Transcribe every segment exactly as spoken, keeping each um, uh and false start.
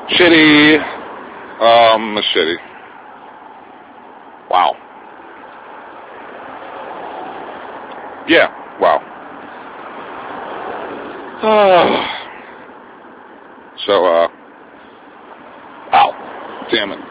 Shitty. Um, shitty. Wow. Yeah, wow. So, uh, ow. Damn it.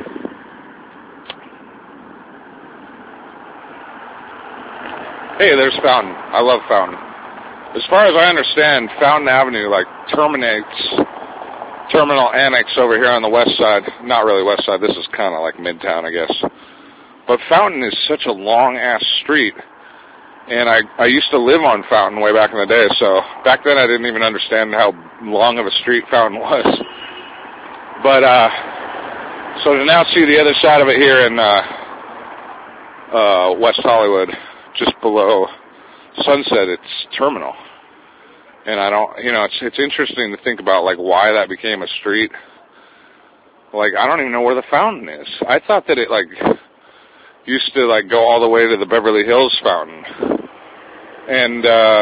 Hey, there's Fountain. I love Fountain. As far as I understand, Fountain Avenue, like, terminates Terminal Annex over here on the west side. Not really west side. This is kind of like Midtown, I guess. But Fountain is such a long-ass street. And I, I used to live on Fountain way back in the day, so back then I didn't even understand how long of a street Fountain was. But, uh, so to now see the other side of it here in, uh, uh, West Hollywood, just below Sunset, it's Terminal. And I don't, you know, it's, it's interesting to think about, like, why that became a street. Like, I don't even know where the Fountain is. I thought that it, like, used to, like, go all the way to the Beverly Hills Fountain. And, uh,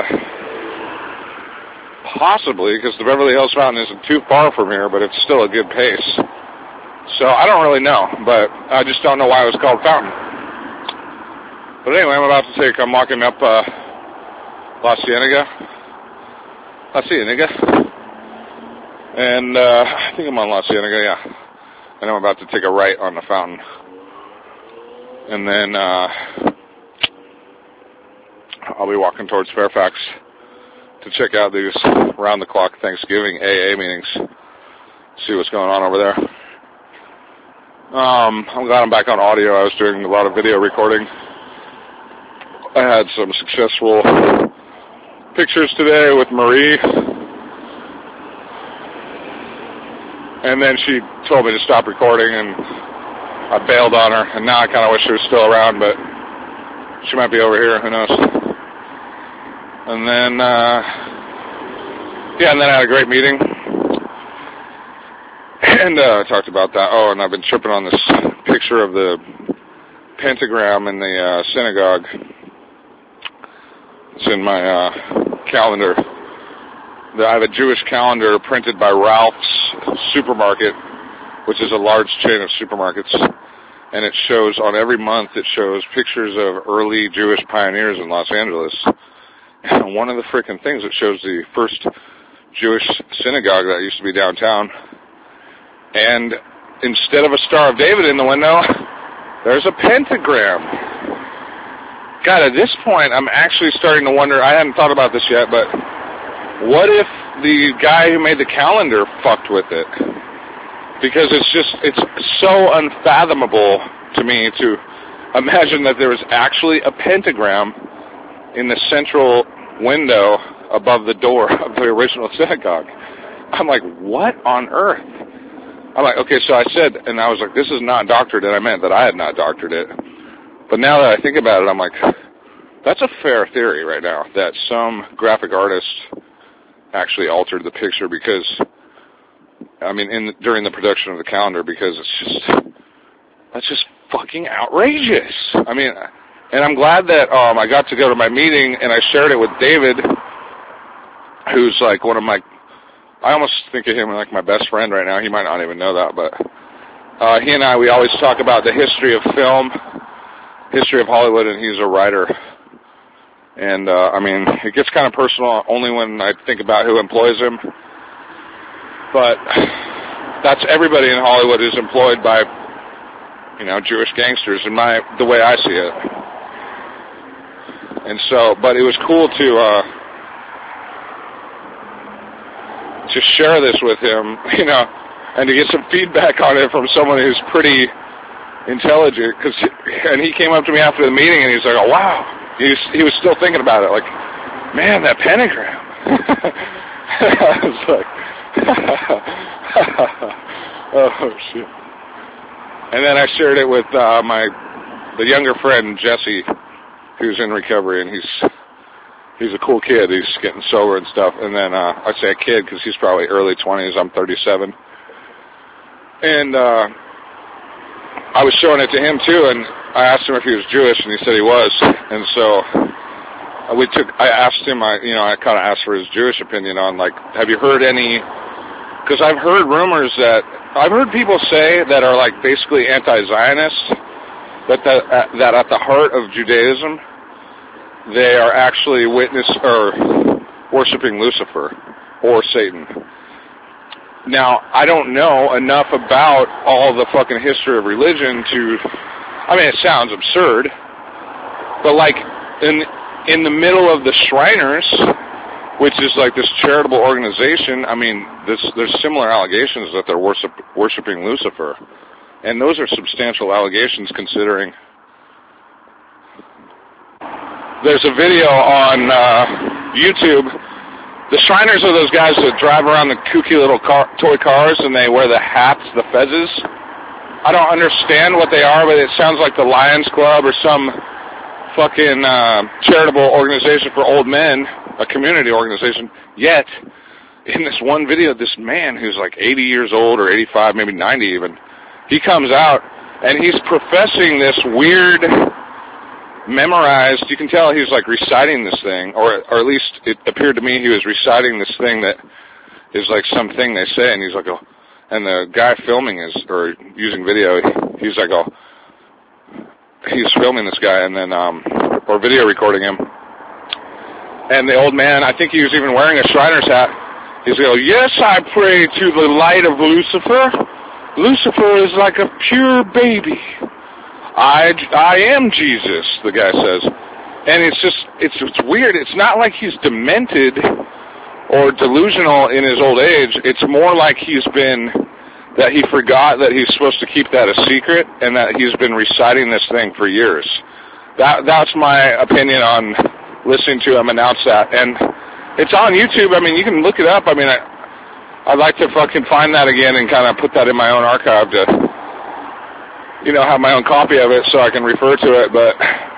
possibly, because the Beverly Hills Fountain isn't too far from here, but it's still a good pace. So I don't really know, but I just don't know why it was called Fountain. But anyway, I'm about to take, I'm walking up, uh, La Cienega. La Cienega. And, uh, I think I'm on La Cienega, yeah. And I'm about to take a right on the Fountain. And then, uh, I'll be walking towards Fairfax to check out these round-the-clock Thanksgiving A A meetings, see what's going on over there. Um, I'm glad I'm back on audio. I was doing a lot of video recording. I had some successful pictures today with Marie. And then she told me to stop recording, and I bailed on her. And now I kind of wish she was still around, but she might be over here. Who knows? And then, uh, yeah, and then I had a great meeting. And uh, I talked about that. Oh, and I've been tripping on this picture of the pentagram in the uh, synagogue. It's in my uh, calendar. I have a Jewish calendar printed by Ralph's Supermarket, which is a large chain of supermarkets. And it shows, on every month, it shows pictures of early Jewish pioneers in Los Angeles. And one of the frickin' things, it shows the first Jewish synagogue that used to be downtown. And instead of a Star of David in the window, there's a pentagram. God, at this point, I'm actually starting to wonder, I hadn't thought about this yet, but what if the guy who made the calendar fucked with it? Because it's just, it's so unfathomable to me to imagine that there was actually a pentagram in the central window above the door of the original synagogue. I'm like, what on earth? I'm like, okay, so I said, and I was like, this is not doctored, and I meant that I had not doctored it. But now that I think about it, I'm like, that's a fair theory right now, that some graphic artist actually altered the picture because, I mean, in during the production of the calendar, because it's just, that's just fucking outrageous. I mean, and I'm glad that um, I got to go to my meeting, and I shared it with David, who's like one of my, I almost think of him like my best friend right now. He might not even know that, but uh, he and I, we always talk about the history of film, history of Hollywood, and he's a writer. And, uh, I mean, it gets kind of personal only when I think about who employs him. But that's everybody in Hollywood is employed by, you know, Jewish gangsters, in my, the way I see it. And so, but it was cool to, uh, to share this with him, you know, and to get some feedback on it from someone who's pretty intelligent. Cause, and he came up to me after the meeting and he's like, oh, wow. He was, he was still thinking about it, like, man, that pentagram. I was like, oh, shit. And then I shared it with uh, my, the younger friend, Jesse, who's in recovery, and he's, he's a cool kid. He's getting sober and stuff. And then uh, I say a kid because he's probably early twenties. I'm thirty-seven. And uh, I was showing it to him, too, and I asked him if he was Jewish, and he said he was. And so uh, we took, I asked him, I, you know, I kind of asked for his Jewish opinion on, like, have you heard any because I've heard rumors that, I've heard people say that are like basically anti-Zionists, that the, uh, that at the heart of Judaism, they are actually witness or worshiping Lucifer or Satan. Now, I don't know enough about all the fucking history of religion to, I mean, it sounds absurd, but like in in the middle of the Shriners, which is like this charitable organization, I mean, this, there's similar allegations that they're worship, worshiping Lucifer. And those are substantial allegations considering. There's a video on uh, YouTube. The Shriners are those guys that drive around the kooky little car, toy cars and they wear the hats, the fezzes. I don't understand what they are, but it sounds like the Lions Club or some fucking uh, charitable organization for old men, a community organization. Yet, in this one video, this man who's like eighty years old or eighty-five, maybe ninety even, he comes out and he's professing this weird, memorized, you can tell he's like reciting this thing, or or at least it appeared to me he was reciting this thing that is like something they say, and he's like, oh, and the guy filming is, or using video, he's like, oh, he's filming this guy, and then, um, or video recording him, and the old man, I think he was even wearing a Shriner's hat, he's like, yes, I pray to the light of Lucifer. Lucifer is like a pure baby. I, I am Jesus, the guy says. And it's just, it's, it's weird. It's not like he's demented or delusional in his old age. It's more like he's been, that he forgot that he's supposed to keep that a secret and that he's been reciting this thing for years. That, that's my opinion on listening to him announce that. And it's on YouTube. I mean, you can look it up. I mean, I, I'd like to fucking find that again and kind of put that in my own archive to, you know, have my own copy of it so I can refer to it, but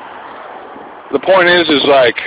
the point is, is like,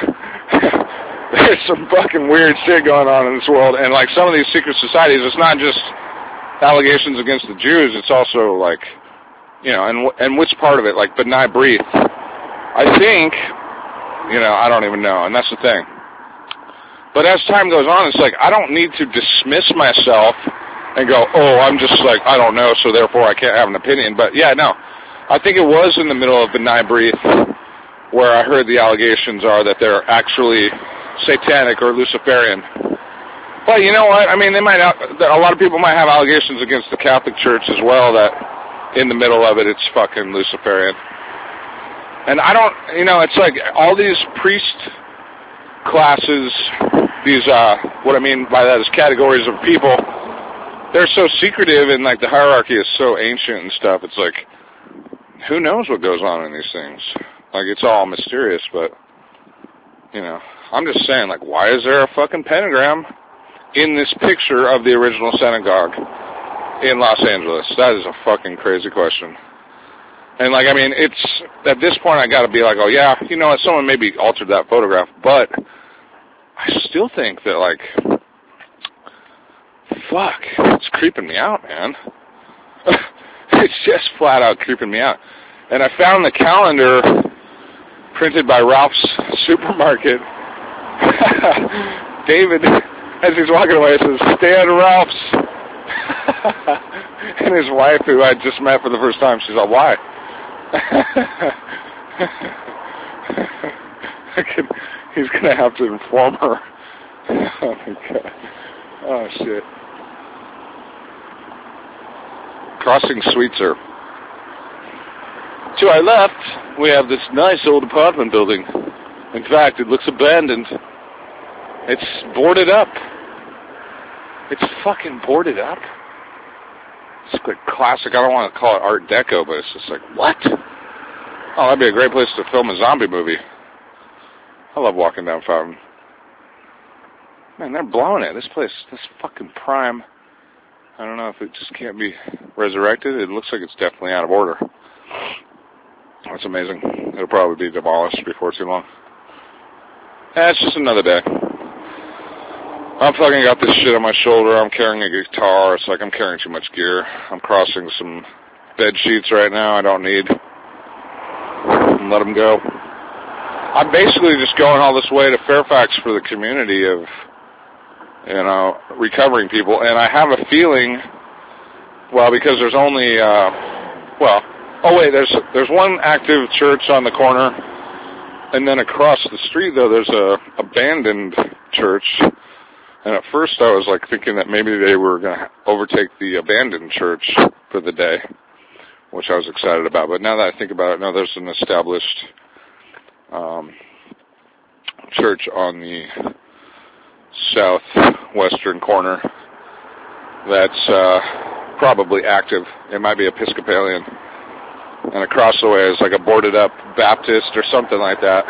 there's some fucking weird shit going on in this world, and like some of these secret societies, it's not just allegations against the Jews, it's also like, you know, and and which part of it, like B'nai B'rith, I think, you know, I don't even know, and that's the thing. But as time goes on, it's like, I don't need to dismiss myself and go, oh, I'm just like, I don't know, so therefore I can't have an opinion. But yeah, no, I think it was in the middle of B'nai B'rith where I heard the allegations are that they're actually satanic or Luciferian. But you know what? I mean, they might, a lot of people might have allegations against the Catholic Church as well that in the middle of it, it's fucking Luciferian. And I don't, you know, it's like all these priest classes, these, uh, what I mean by that is categories of people, they're so secretive and like the hierarchy is so ancient and stuff. It's like, who knows what goes on in these things? Like, it's all mysterious, but, you know, I'm just saying, like, why is there a fucking pentagram in this picture of the original synagogue in Los Angeles? That is a fucking crazy question. And, like, I mean, it's, at this point, I gotta be like, oh, yeah, you know what, someone maybe altered that photograph, but I still think that, like, fuck, it's creeping me out, man. It's just flat out creeping me out. And I found the calendar printed by Ralph's Supermarket. David, as he's walking away, says, stay out of Ralph's. And his wife, who I just met for the first time, she's like, why? I could, he's going to have to inform her. Oh, my God. Oh, shit. Crossing Sweetser. To our left, we have this nice old apartment building. In fact, it looks abandoned. It's boarded up. It's fucking boarded up. It's like classic. I don't want to call it Art Deco, but it's just like, what? Oh, that'd be a great place to film a zombie movie. I love walking down Fountain. Man, they're blowing it. This place, this fucking prime. I don't know if it just can't be resurrected. It looks like it's definitely out of order. That's amazing. It'll probably be demolished before too long. Eh, it's just another day. I'm fucking got this shit on my shoulder. I'm carrying a guitar. It's like I'm carrying too much gear. I'm crossing some bed sheets right now I don't need. Let them go. I'm basically just going all this way to Fairfax for the community of you know, recovering people. And I have a feeling, well, because there's only, uh, well, oh wait, there's there's one active church on the corner, and then across the street, though, there's a abandoned church. And at first I was like thinking that maybe they were going to overtake the abandoned church for the day, which I was excited about. But now that I think about it, no, there's an established um, church on the southwestern corner that's uh, probably active. It might be Episcopalian. And across the way is like a boarded up Baptist or something like that.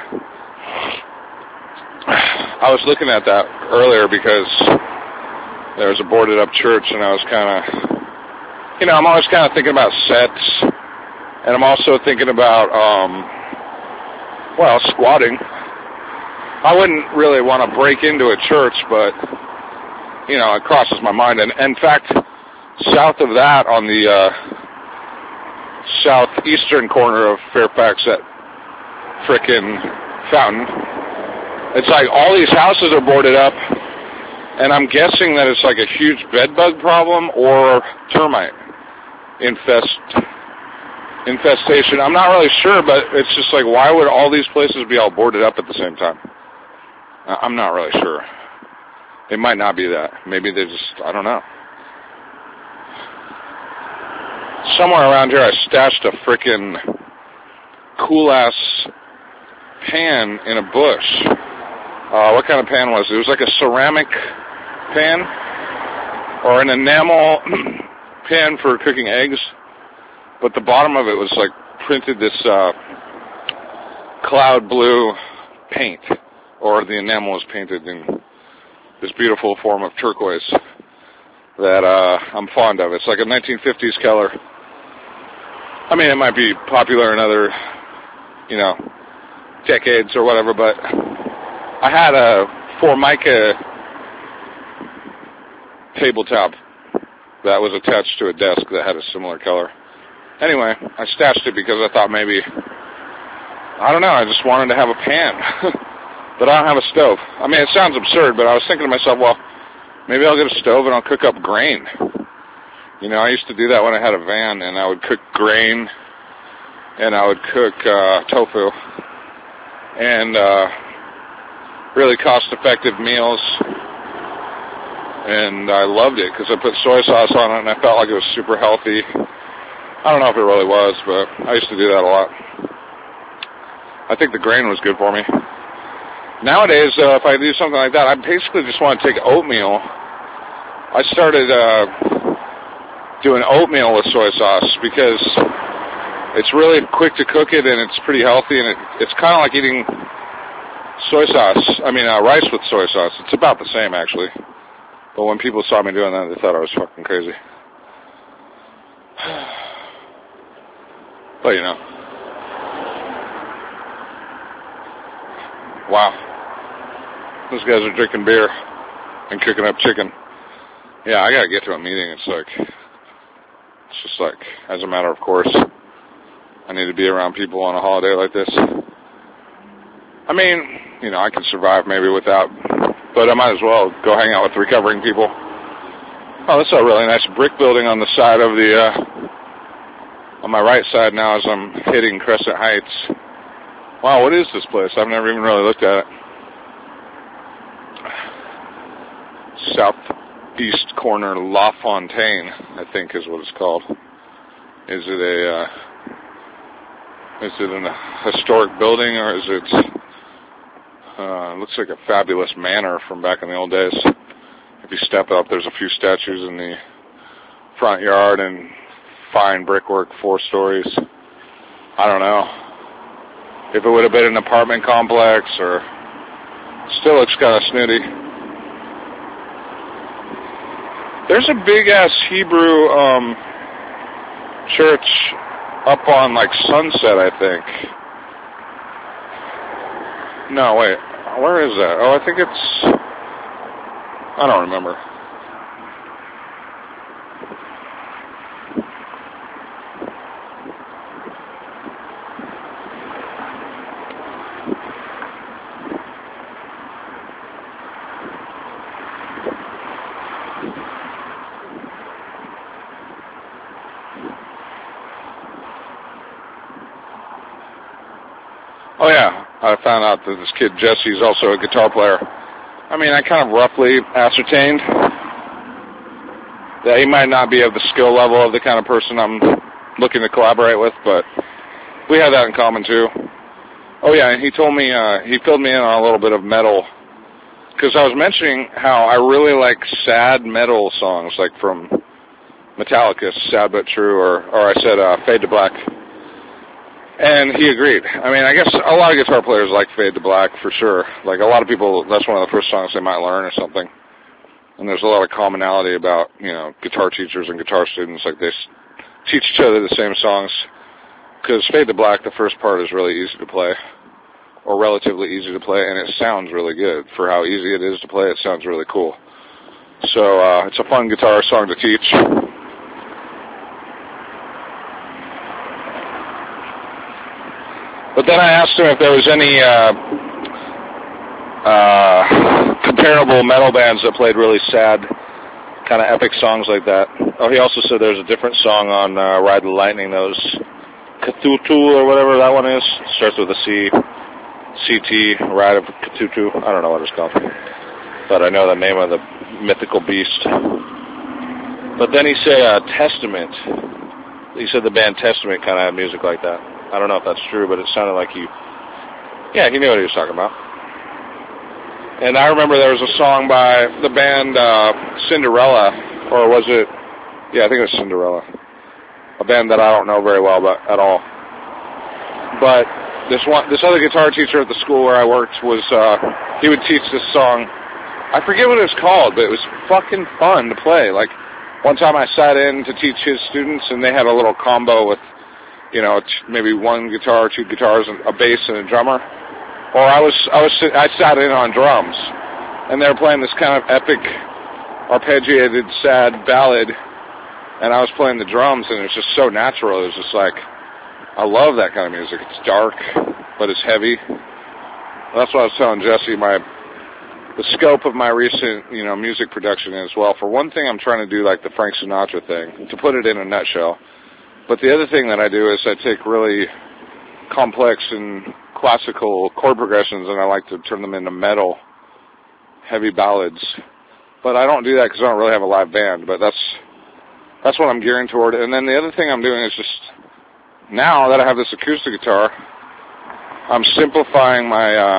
I was looking at that earlier because there was a boarded up church, and I was kind of, you know, I'm always kind of thinking about sets, and I'm also thinking about, um, well, squatting. I wouldn't really want to break into a church, but, you know, it crosses my mind. And, in fact, south of that on the uh, southeastern corner of Fairfax at frickin' Fountain, it's like all these houses are boarded up, and I'm guessing that it's like a huge bed bug problem or termite infest infestation. I'm not really sure, but it's just like, why would all these places be all boarded up at the same time? I'm not really sure. It might not be that. Maybe they just, I don't know. Somewhere around here I stashed a frickin' cool-ass pan in a bush. Uh, what kind of pan was it? It was like a ceramic pan or an enamel pan for cooking eggs, but the bottom of it was like printed this uh, cloud blue paint, or the enamel was painted in this beautiful form of turquoise that uh, I'm fond of. It's like a nineteen fifties color. I mean, it might be popular in other, you know, decades or whatever, but I had a Formica tabletop that was attached to a desk that had a similar color. Anyway, I stashed it because I thought maybe, I don't know, I just wanted to have a pan. But I don't have a stove. I mean, it sounds absurd, but I was thinking to myself, well, maybe I'll get a stove and I'll cook up grain. You know, I used to do that when I had a van, and I would cook grain, and I would cook uh, tofu, and uh, really cost-effective meals, and I loved it because I put soy sauce on it, and I felt like it was super healthy. I don't know if it really was, but I used to do that a lot. I think the grain was good for me. Nowadays, uh, if I do something like that, I basically just want to take oatmeal. I started uh, doing oatmeal with soy sauce because it's really quick to cook it, and it's pretty healthy, and it, it's kind of like eating soy sauce. I mean, uh, rice with soy sauce. It's about the same, actually. But when people saw me doing that, they thought I was fucking crazy. But, you know. Wow. Those guys are drinking beer and cooking up chicken. Yeah, I gotta get to a meeting. It's like, it's just like, as a matter of course, I need to be around people on a holiday like this. I mean, you know, I can survive maybe without, but I might as well go hang out with recovering people. Oh, that's a really nice brick building on the side of the, uh, on my right side now as I'm hitting Crescent Heights. Wow, what is this place? I've never even really looked at it. Southeast corner La Fontaine, I think is what it's called. Is it a, uh, is it a historic building, or is it, uh, looks like a fabulous manor from back in the old days. If you step up, there's a few statues in the front yard and fine brickwork, four stories. I don't know if it would have been an apartment complex, or still looks kind of snooty. There's a big-ass Hebrew um, church up on, like, Sunset, I think. No, wait. Where is that? Oh, I think it's... I don't remember. Oh yeah, I found out that this kid Jesse is also a guitar player. I mean, I kind of roughly ascertained that he might not be of the skill level of the kind of person I'm looking to collaborate with, but we have that in common too. Oh yeah, and he told me, uh, he filled me in on a little bit of metal, because I was mentioning how I really like sad metal songs, like from Metallica, Sad But True, or, or I said uh, Fade to Black. And he agreed. I mean, I guess a lot of guitar players like Fade to Black for sure. Like a lot of people, that's one of the first songs they might learn or something. And there's a lot of commonality about, you know, guitar teachers and guitar students. Like they s- teach each other the same songs. Because Fade to Black, the first part is really easy to play, or relatively easy to play, and it sounds really good. For how easy it is to play, it sounds really cool. So uh, it's a fun guitar song to teach. But then I asked him if there was any uh, uh, comparable metal bands that played really sad, kind of epic songs like that. Oh, he also said there's a different song on uh, Ride the Lightning, those Cthulhu or whatever that one is. It starts with a C, C T, Ride of Cthulhu. I don't know what it's called, but I know the name of the mythical beast. But then he said uh, Testament. He said the band Testament kind of had music like that. I don't know if that's true, but it sounded like he, yeah, he knew what he was talking about. And I remember there was a song by the band uh, Cinderella, or was it, yeah, I think it was Cinderella, a band that I don't know very well but at all. But this one, this other guitar teacher at the school where I worked was, uh, he would teach this song. I forget what it was called, but it was fucking fun to play. Like, one time I sat in to teach his students, and they had a little combo with, you know, maybe one guitar, two guitars, and a bass and a drummer. Or I was, I was, I sat in on drums, and they were playing this kind of epic, arpeggiated, sad ballad, and I was playing the drums, and it was just so natural. It was just like, I love that kind of music. It's dark, but it's heavy. That's what I was telling Jesse. My, the scope of my recent, you know, music production is, well, for one thing, I'm trying to do like the Frank Sinatra thing, to put it in a nutshell. But the other thing that I do is I take really complex and classical chord progressions and I like to turn them into metal, heavy ballads. But I don't do that because I don't really have a live band, but that's that's what I'm gearing toward. And then the other thing I'm doing is just, now that I have this acoustic guitar, I'm simplifying my, uh,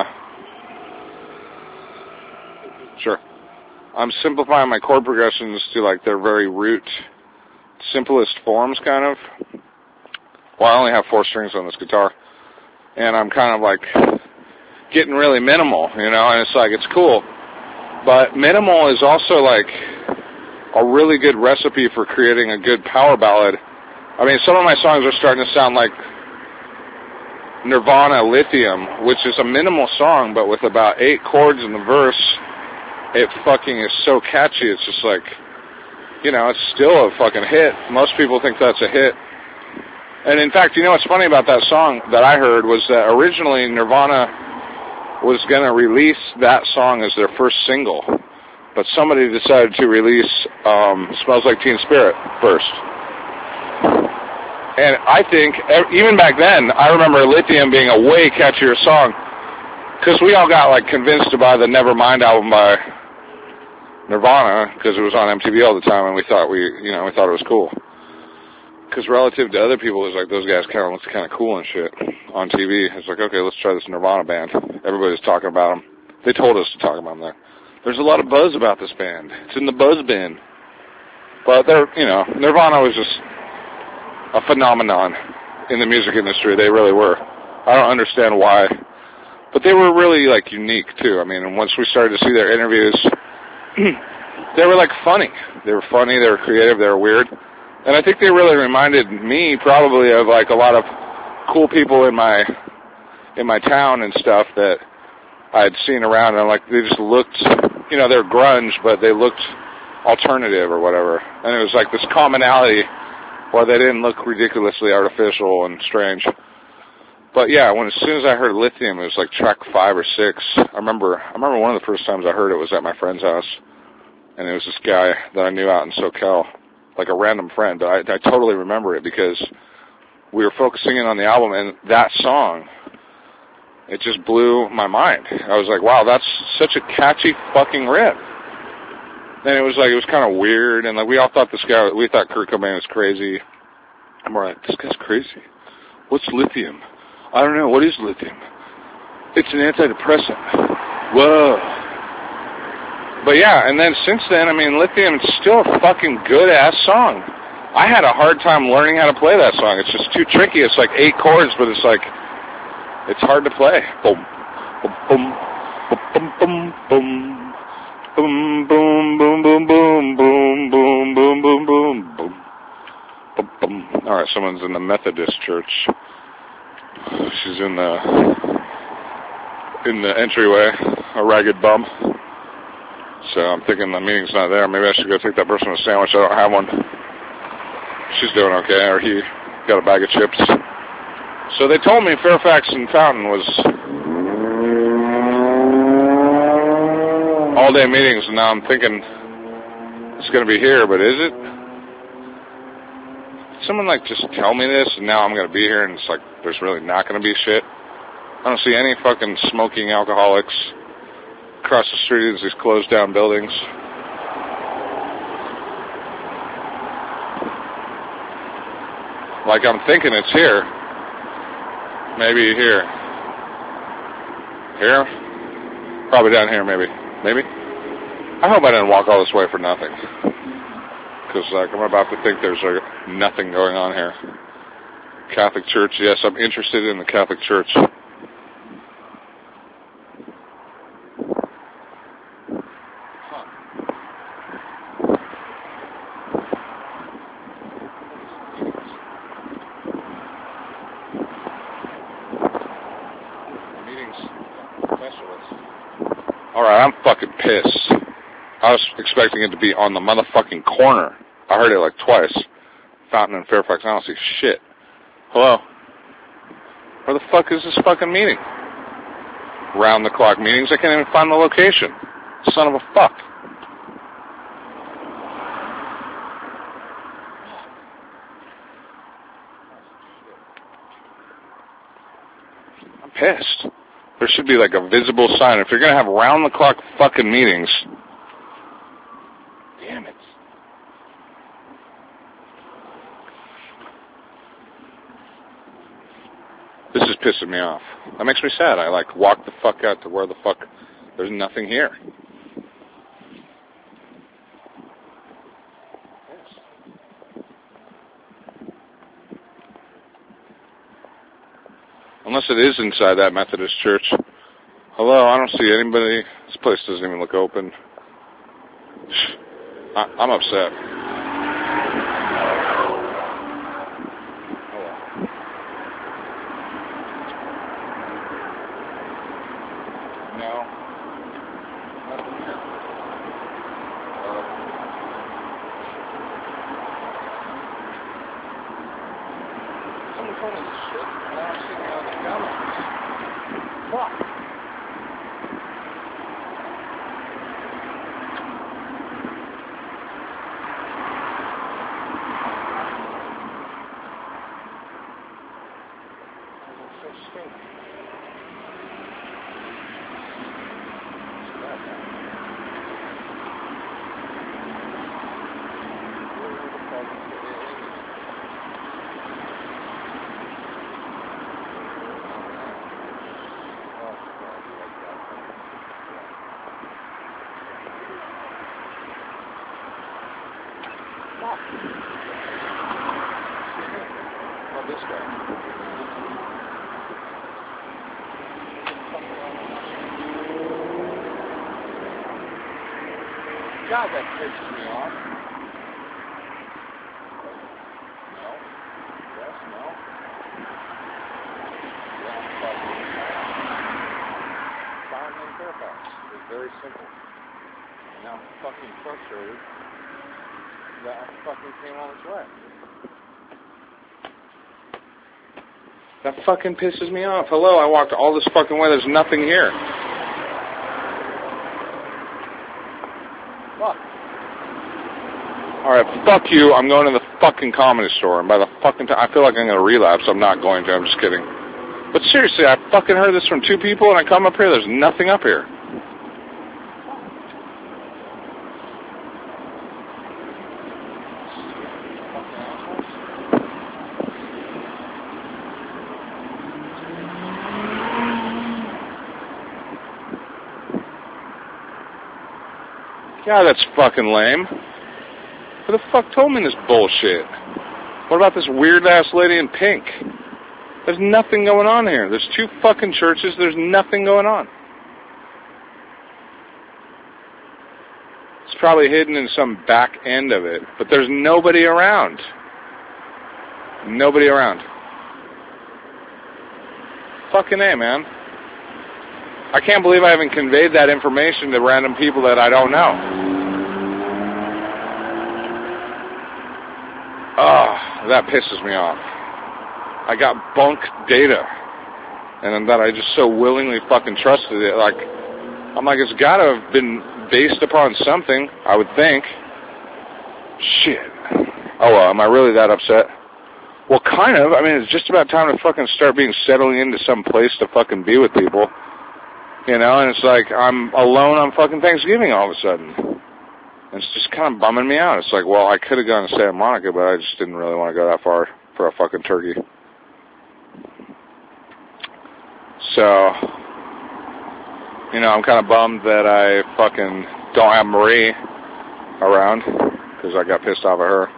sure, I'm simplifying my chord progressions to like their very root, simplest forms, kind of. Well, I only have four strings on this guitar, and I'm kind of like getting really minimal, you know, and it's like, it's cool. But minimal is also like a really good recipe for creating a good power ballad. I mean, some of my songs are starting to sound like Nirvana Lithium, which is a minimal song, but with about eight chords in the verse, it fucking is so catchy. It's just like, you know, it's still a fucking hit. Most people think that's a hit. And in fact, you know what's funny about that song that I heard was that originally Nirvana was going to release that song as their first single, but somebody decided to release um, Smells Like Teen Spirit first. And I think, even back then, I remember Lithium being a way catchier song, because we all got like convinced to buy the Nevermind album by Nirvana, because it was on M T V all the time, and we thought we, you know, we thought it was cool. Because relative to other people, it was like those guys kind of looked kind of cool and shit on T V. It's like, okay, let's try this Nirvana band. Everybody's talking about them. They told us to talk about them there. There's a lot of buzz about this band. It's in the buzz bin. But they're, you know, Nirvana was just a phenomenon in the music industry. They really were. I don't understand why. But they were really, like, unique, too. I mean, and once we started to see their interviews, they were, like, funny. They were funny, they were creative, they were weird. And I think they really reminded me probably of, like, a lot of cool people in my in my town and stuff that I had seen around. And, like, they just looked, you know, they're grunge, but they looked alternative or whatever. And it was, like, this commonality where they didn't look ridiculously artificial and strange. But yeah, when as soon as I heard Lithium, it was like track five or six. I remember, I remember one of the first times I heard it was at my friend's house, and it was this guy that I knew out in SoCal, like a random friend. But I, I totally remember it because we were focusing in on the album, and that song it just blew my mind. I was like, wow, that's such a catchy fucking riff. Then it was like, it was kind of weird, and like we all thought this guy, we thought Kurt Cobain was crazy. And we're like, this guy's crazy. What's lithium? I don't know. What is lithium? It's an antidepressant. Whoa. But yeah, and then since then, I mean, Lithium is still a fucking good-ass song. I had a hard time learning how to play that song. It's just too tricky. It's like eight chords, but it's like, it's hard to play. Boom, boom, boom, boom, boom, boom, boom, boom, boom, boom, boom, boom, boom, boom, boom, boom, boom, boom. All right, someone's in the Methodist church. She's in the in the entryway, a ragged bum. So I'm thinking the meeting's not there. Maybe I should go take that person a sandwich. I don't have one. She's doing okay, or he got a bag of chips. So they told me Fairfax and Fountain was all-day meetings, and now I'm thinking it's going to be here, but is it? Someone, like, just tell me this, and now I'm going to be here, and it's like there's really not going to be shit. I don't see any fucking smoking alcoholics. Across the street is these closed-down buildings. Like, I'm thinking it's here. Maybe here. Here? Probably down here, maybe. Maybe? I hope I didn't walk all this way for nothing. Because, like, I'm about to think there's, like, nothing going on here. Catholic Church, yes, I'm interested in the Catholic Church. Alright, I'm fucking pissed. I was expecting it to be on the motherfucking corner. I heard it like twice. Fountain and Fairfax, I don't see shit. Hello? Where the fuck is this fucking meeting? Round the clock meetings, I can't even find the location. Son of a fuck. I'm pissed. There should be like a visible sign. If you're going to have round-the-clock fucking meetings, damn it. This is pissing me off. That makes me sad. I like walk the fuck out to where the fuck there's nothing here. Unless it is inside that Methodist church. Hello, I don't see anybody. This place doesn't even look open. I, I'm upset. No. Nothing here. Uh, Someone told me this shit, and I don't see any other comments. Fuck. That's so stupid. Oh, this guy. God, that pisses me off. No. Yes, no. Yeah, fucking. Fountain and Fairfax. It's very simple. And now I'm fucking frustrated that I fucking came all this way. That fucking pisses me off. Hello, I walked all this fucking way. There's nothing here. Fuck. Alright, fuck you. I'm going to the fucking Comedy Store. And by the fucking time, I feel like I'm going to relapse. I'm not going to. I'm just kidding. But seriously, I fucking heard this from two people, and I come up here, there's nothing up here. Yeah, that's fucking lame. Who the fuck told me this bullshit? What about this weird-ass lady in pink? There's nothing going on here. There's two fucking churches. There's nothing going on. It's probably hidden in some back end of it, but there's nobody around. Nobody around. Fucking A, man. I can't believe I haven't conveyed that information to random people that I don't know. Oh, that pisses me off. I got bunk data, and that I just so willingly fucking trusted it. Like, I'm like, it's got to have been based upon something, I would think. Shit. Oh, well, am I really that upset? Well, kind of. I mean, it's just about time to fucking start being settling into some place to fucking be with people. You know, and it's like, I'm alone on fucking Thanksgiving all of a sudden. And it's just kind of bumming me out. It's like, well, I could have gone to Santa Monica, but I just didn't really want to go that far for a fucking turkey. So, you know, I'm kind of bummed that I fucking don't have Marie around, because I got pissed off at her.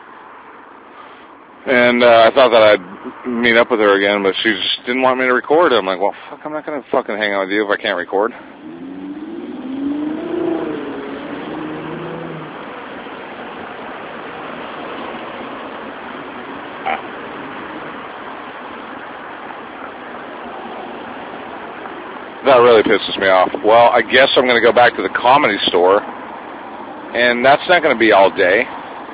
And uh, I thought that I'd meet up with her again, but she just didn't want me to record. I'm like, well, fuck, I'm not going to fucking hang out with you if I can't record. That really pisses me off. Well, I guess I'm going to go back to the Comedy Store, and that's not going to be all day.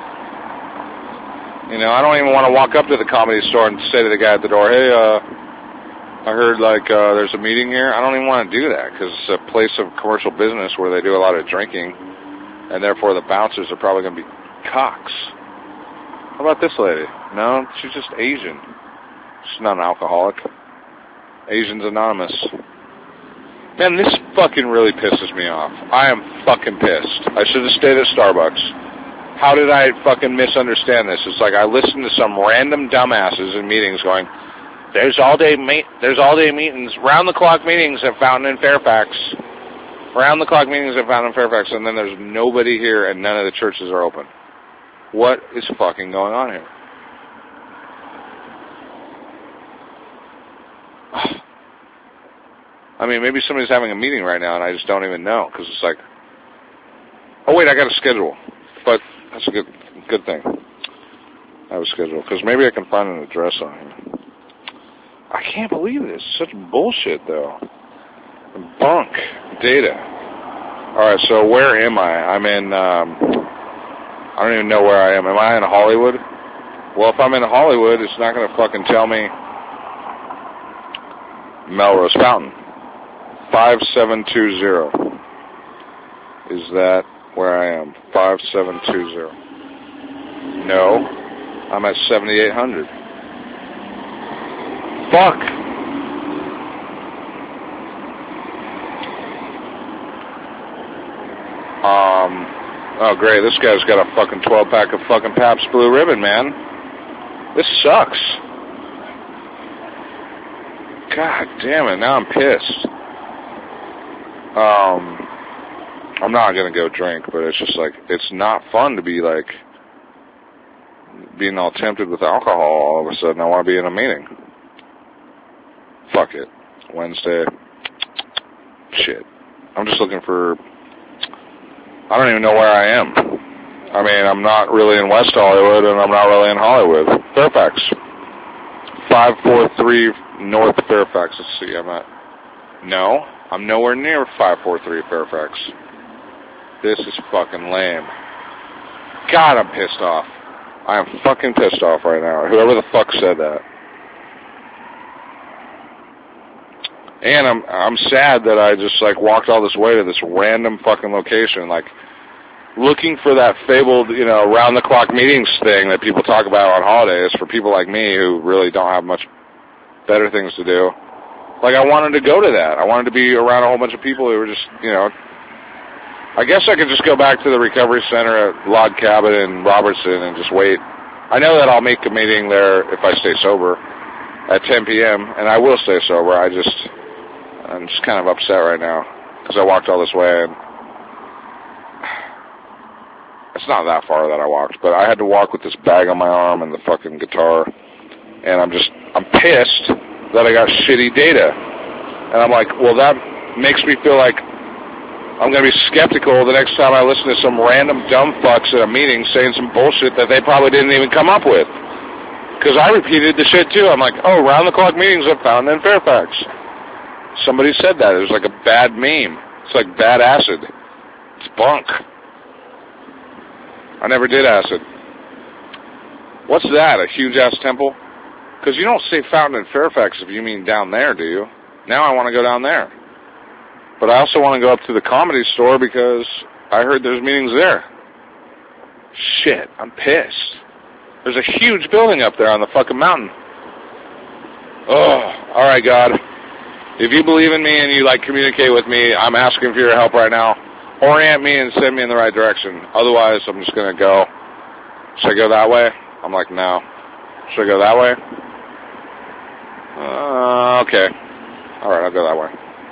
You know, I don't even want to walk up to the Comedy Store and say to the guy at the door, hey, uh, I heard, like, uh, there's a meeting here. I don't even want to do that, because it's a place of commercial business where they do a lot of drinking, and therefore the bouncers are probably going to be cocks. How about this lady? No, she's just Asian. She's not an alcoholic. Asians Anonymous. Man, this fucking really pisses me off. I am fucking pissed. I should have stayed at Starbucks. How did I fucking misunderstand this? It's like I listened to some random dumbasses in meetings going, there's all-day meet, there's all-day meetings, round-the-clock meetings at Fountain and Fairfax. Round-the-clock meetings at Fountain and Fairfax, and then there's nobody here and none of the churches are open. What is fucking going on here? I mean, maybe somebody's having a meeting right now and I just don't even know, because it's like, oh wait, I got a schedule. But that's a good good thing. I have a schedule, because maybe I can find an address on here. I can't believe this. Such bullshit, though. Bunk data. All right, so where am I? I'm in, um, I don't even know where I am. Am I in Hollywood? Well, if I'm in Hollywood, it's not going to fucking tell me Melrose Fountain. five seven two zero. Is that where I am? five seven two zero. No. I'm at seventy-eight hundred. Fuck. Um, oh great, this guy's got a fucking twelve pack of fucking Pabst Blue Ribbon, man. This sucks. God damn it, now I'm pissed. Um, I'm not gonna go drink, but it's just like, it's not fun to be like, being all tempted with alcohol all of a sudden. I want to be in a meeting. Fuck it. Wednesday. Shit. I'm just looking for, I don't even know where I am. I mean, I'm not really in West Hollywood, and I'm not really in Hollywood. Fairfax. five four three North Fairfax. Let's see, I'm at, no, I'm nowhere near five four three Fairfax. This is fucking lame. God, I'm pissed off. I am fucking pissed off right now. Whoever the fuck said that. And I'm I'm sad that I just like walked all this way to this random fucking location, like looking for that fabled, you know, round the clock meetings thing that people talk about on holidays for people like me who really don't have much better things to do. Like, I wanted to go to that. I wanted to be around a whole bunch of people who were just, you know, I guess I could just go back to the recovery center at Log Cabin in Robertson and just wait. I know that I'll make a meeting there if I stay sober at ten p.m., and I will stay sober. I just, I'm just kind of upset right now because I walked all this way, and it's not that far that I walked, but I had to walk with this bag on my arm and the fucking guitar, and I'm just, I'm pissed that I got shitty data. And I'm like, well, that makes me feel like I'm going to be skeptical the next time I listen to some random dumb fucks at a meeting saying some bullshit that they probably didn't even come up with. Because I repeated the shit too. I'm like, oh, round-the-clock meetings are found in Fairfax. Somebody said that. It was like a bad meme. It's like bad acid. It's bunk. I never did acid. What's that, a huge-ass temple? Because you don't say fountain in Fairfax if you mean down there, do you? Now I want to go down there. But I also want to go up to the Comedy Store because I heard there's meetings there. Shit, I'm pissed. There's a huge building up there on the fucking mountain. Oh, all right, God. If you believe in me and you, like, communicate with me, I'm asking for your help right now. Orient me and send me in the right direction. Otherwise, I'm just going to go. Should I go that way? I'm like, no. Should I go that way? Uh, okay. All right, I'll go that way.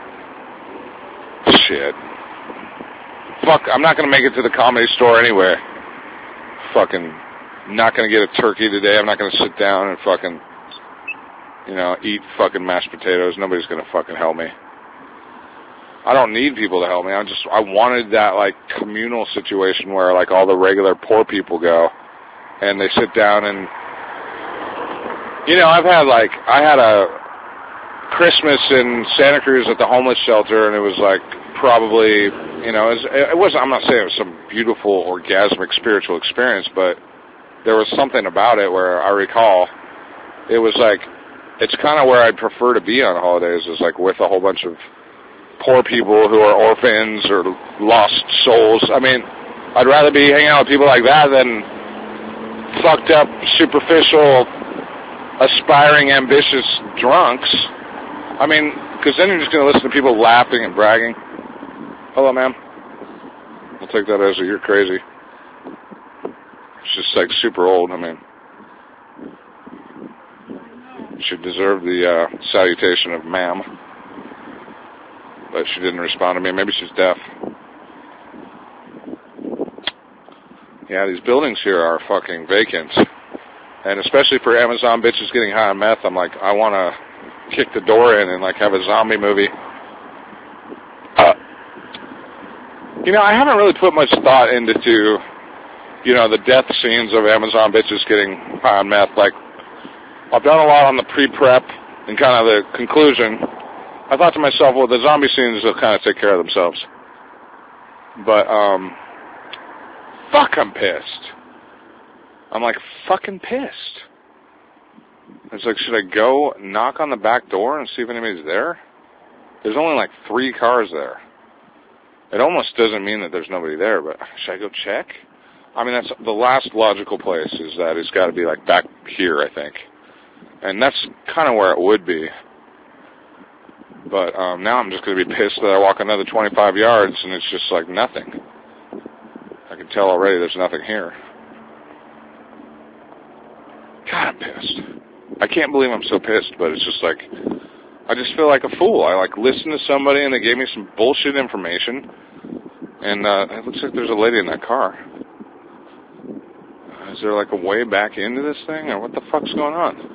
Shit. Fuck, I'm not going to make it to the Comedy Store anyway. Fucking not going to get a turkey today. I'm not going to sit down and fucking, you know, eat fucking mashed potatoes. Nobody's going to fucking help me. I don't need people to help me. I just, I wanted that, like, communal situation where, like, all the regular poor people go and they sit down and, you know, I've had, like, I had a Christmas in Santa Cruz at the homeless shelter, and it was, like, probably, you know, it, was, it wasn't, I'm not saying it was some beautiful, orgasmic, spiritual experience, but there was something about it where I recall it was, like, it's kind of where I'd prefer to be on holidays, is, like, with a whole bunch of poor people who are orphans or lost souls. I mean, I'd rather be hanging out with people like that than fucked up, superficial, aspiring, ambitious drunks. I mean, because then you're just going to listen to people laughing and bragging. Hello, ma'am. I'll take that as a you're crazy. She's just, like, super old. I mean, she deserved the uh, salutation of ma'am. But she didn't respond to me. Maybe she's deaf. Yeah, these buildings here are fucking vacant. And especially for Amazon bitches getting high on meth, I'm like, I want to kick the door in and, like, have a zombie movie. Uh, you know, I haven't really put much thought into, you know, the death scenes of Amazon bitches getting high on meth. Like, I've done a lot on the pre-prep and kind of the conclusion. I thought to myself, well, the zombie scenes will kind of take care of themselves. But, um, fuck, I'm pissed. I'm, like, fucking pissed. It's like, should I go knock on the back door and see if anybody's there? There's only, like, three cars there. It almost doesn't mean that there's nobody there, but should I go check? I mean, that's the last logical place is that it's got to be, like, back here, I think. And that's kind of where it would be. But um, now I'm just going to be pissed that I walk another twenty-five yards and it's just like nothing. I can tell already there's nothing here. God, I'm pissed. I can't believe I'm so pissed, but it's just like, I just feel like a fool. I like listened to somebody and they gave me some bullshit information. And uh, it looks like there's a lady in that car. Is there like a way back into this thing or what the fuck's going on?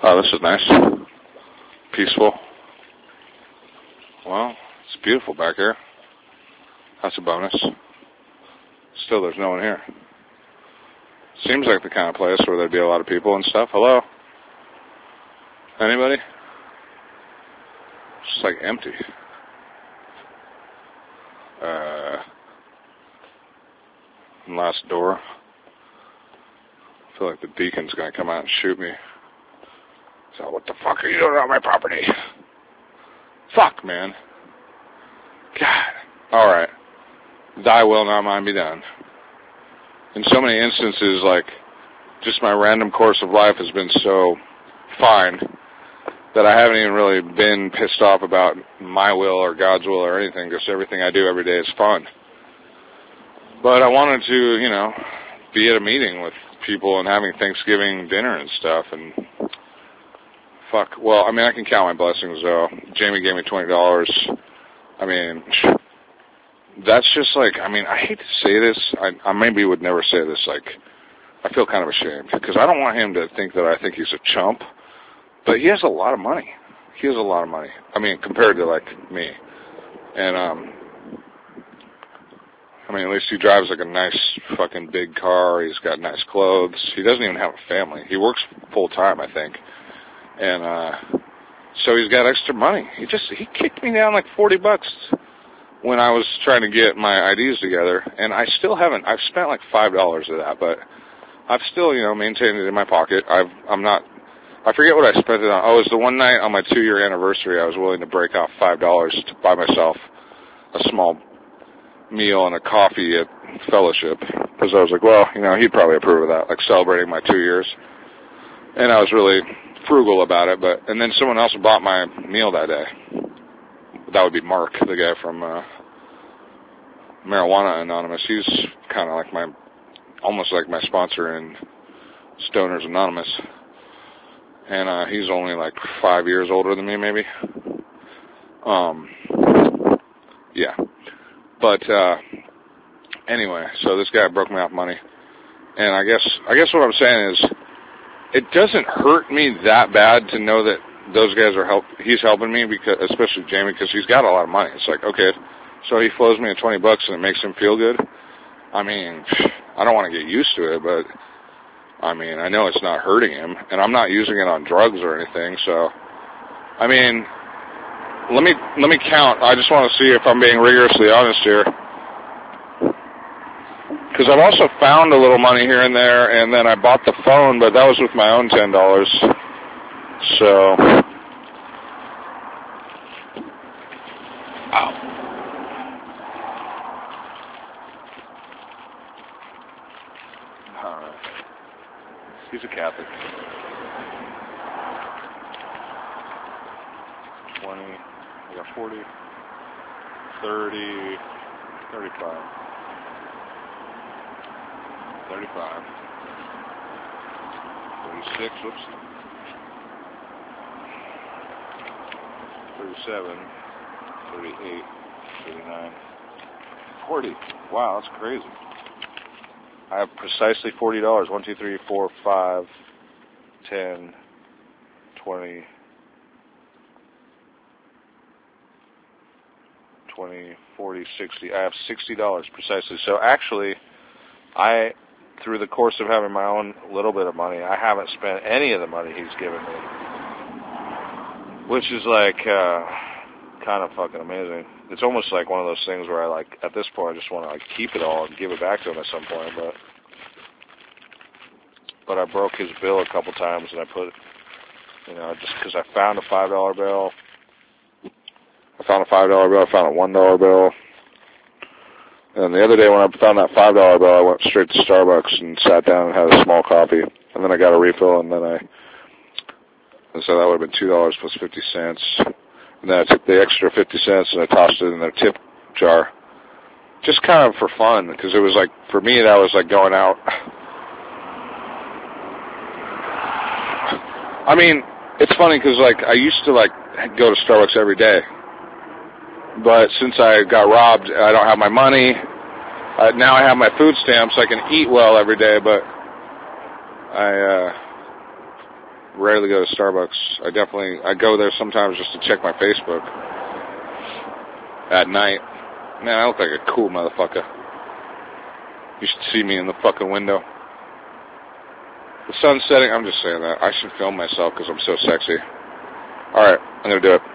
Oh, this is nice. Peaceful. Well, it's beautiful back here. That's a bonus. Still, there's no one here. Seems like the kind of place where there'd be a lot of people and stuff. Hello? Anybody? It's just like empty. Uh, last door. I feel like the deacon's gonna come out and shoot me. So, what the fuck are you doing on my property? Fuck, man. God. Alright. Thy will, not mine, be done. In so many instances, like, just my random course of life has been so fine that I haven't even really been pissed off about my will or God's will or anything, because everything I do every day is fun. But I wanted to, you know, be at a meeting with people and having Thanksgiving dinner and stuff, and fuck, well, I mean, I can count my blessings, though. Jamie gave me twenty dollars. I mean, that's just like, I mean, I hate to say this. I, I maybe would never say this, like, I feel kind of ashamed, because I don't want him to think that I think he's a chump, but he has a lot of money. He has a lot of money. I mean, compared to, like, me. And, um, I mean, at least he drives, like, a nice fucking big car. He's got nice clothes. He doesn't even have a family. He works full-time, I think. And, uh, so he's got extra money. He just, he kicked me down, like, forty bucks when I was trying to get my I Ds together. And I still haven't, I've spent, like, five dollars of that, but I've still, you know, maintained it in my pocket. I've, I'm not, I forget what I spent it on. Oh, it was the one night on my two-year anniversary I was willing to break off five dollars to buy myself a small meal and a coffee at Fellowship. Because I was like, well, you know, he'd probably approve of that, like celebrating my two years. And I was really frugal about it. But and then someone else bought my meal that day. That would be Mark, the guy from uh, Marijuana Anonymous. He's kind of like my, almost like my sponsor in Stoners Anonymous. And uh, he's only like five years older than me, maybe. Um, yeah. But uh, anyway, so this guy broke me off money, and I guess I guess what I'm saying is, it doesn't hurt me that bad to know that those guys are help. He's helping me, because especially Jamie, because he's got a lot of money. It's like, okay, so he flows me at twenty bucks and it makes him feel good. I mean, I don't want to get used to it, but I mean, I know it's not hurting him, and I'm not using it on drugs or anything. So, I mean, let me let me count. I just want to see if I'm being rigorously honest here, because I've also found a little money here and there, and then I bought the phone, but that was with my own ten dollars. So, ow. All right. He's a Catholic. twenty, I got forty, thirty, thirty-five, thirty-five, thirty-six, whoops, thirty-seven, thirty-eight, thirty-nine, forty. Wow, that's crazy. I have precisely forty dollars. one, two, three, four, five, ten, twenty, twenty, forty, sixty. I have sixty dollars precisely. So actually, I, through the course of having my own little bit of money, I haven't spent any of the money he's given me. Which is like, uh, kind of fucking amazing. It's almost like one of those things where I like, at this point, I just want to like keep it all and give it back to him at some point, but, but I broke his bill a couple times, and I put, you know, just because I found a five dollar bill, I found a five dollar bill, I found a one dollar bill, and the other day when I found that five dollar bill, I went straight to Starbucks and sat down and had a small coffee, and then I got a refill, and then I, and so that would have been two dollars plus fifty cents. And then I took the extra fifty cents and I tossed it in their tip jar. Just kind of for fun, because it was like, for me, that was like going out. I mean, it's funny because like, I used to like go to Starbucks every day. But since I got robbed, I don't have my money. Uh, now I have my food stamps. I can eat well every day, but I, uh, rarely go to Starbucks. I definitely, I go there sometimes just to check my Facebook at night. Man, I look like a cool motherfucker. You should see me in the fucking window. The sun's setting. I'm just saying that. I should film myself because I'm so sexy. Alright, I'm going to do it.